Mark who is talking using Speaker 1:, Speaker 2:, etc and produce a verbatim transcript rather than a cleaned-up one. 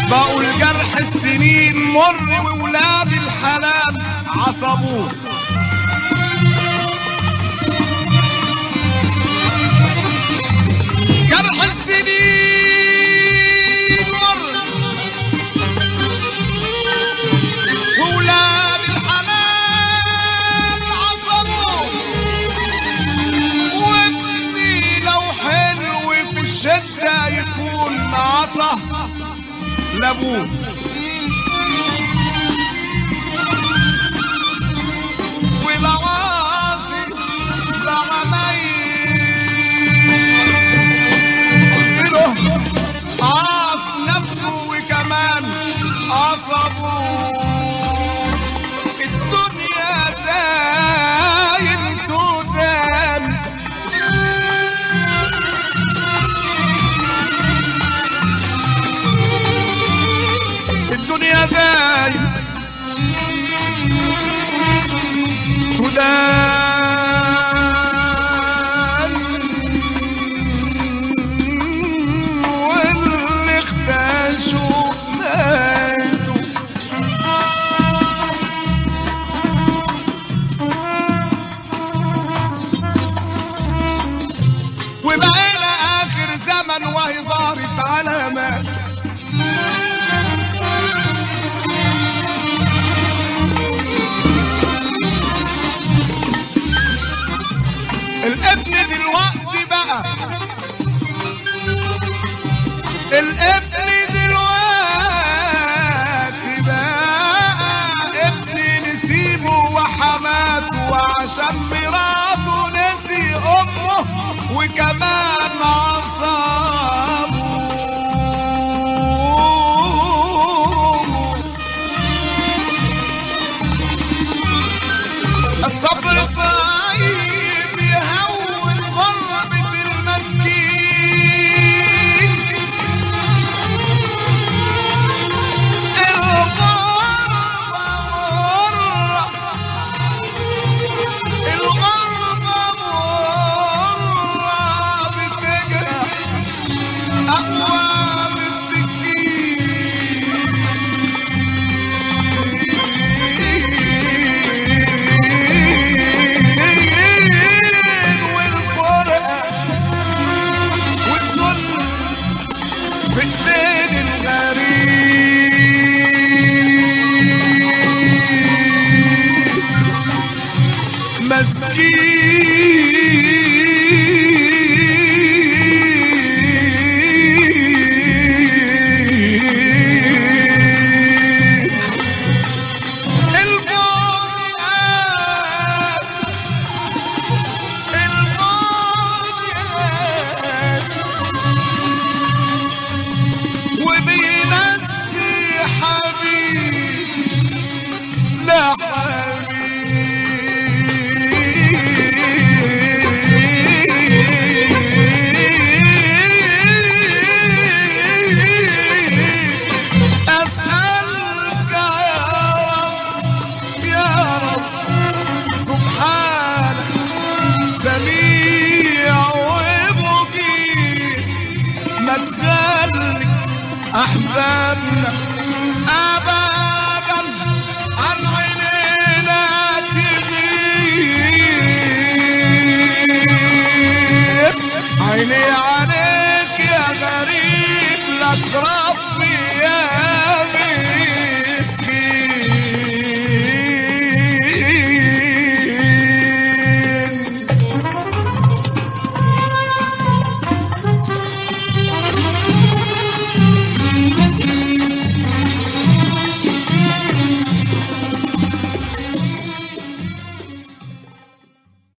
Speaker 1: بقول جرح السنين مر وولاد الحلال عصبوه. جرح السنين مر وولاد الحلال عصبوه، وابني لو حلو في الشدة يكون عصا لابوه. والعاصي لعمايله عاص نفسه وكمان عصبوه. الدنيا دايم تدان، الدنيا دايم تدان، واللي اختشوا ماتوا. وبقينا آخر زمن وهي ظهرت علامات. الابن دلوقتي بقى، الابن دلوقتي بقى ابني نسيبه وحماته، وعشان مراته نسي امه وكمان عصابه. الصبر طيب يهون غربة المسكين، الغربة مرة، الغربة مرة بتجرح أقوى من السكين. والفرقة والذل في ايدين الغريب مسكين. البعد قاسي، البعد قاسي، وبينسي حبيب لا أسألك يا رب سبحانك سميع ومجيب، ما تخلي أحباب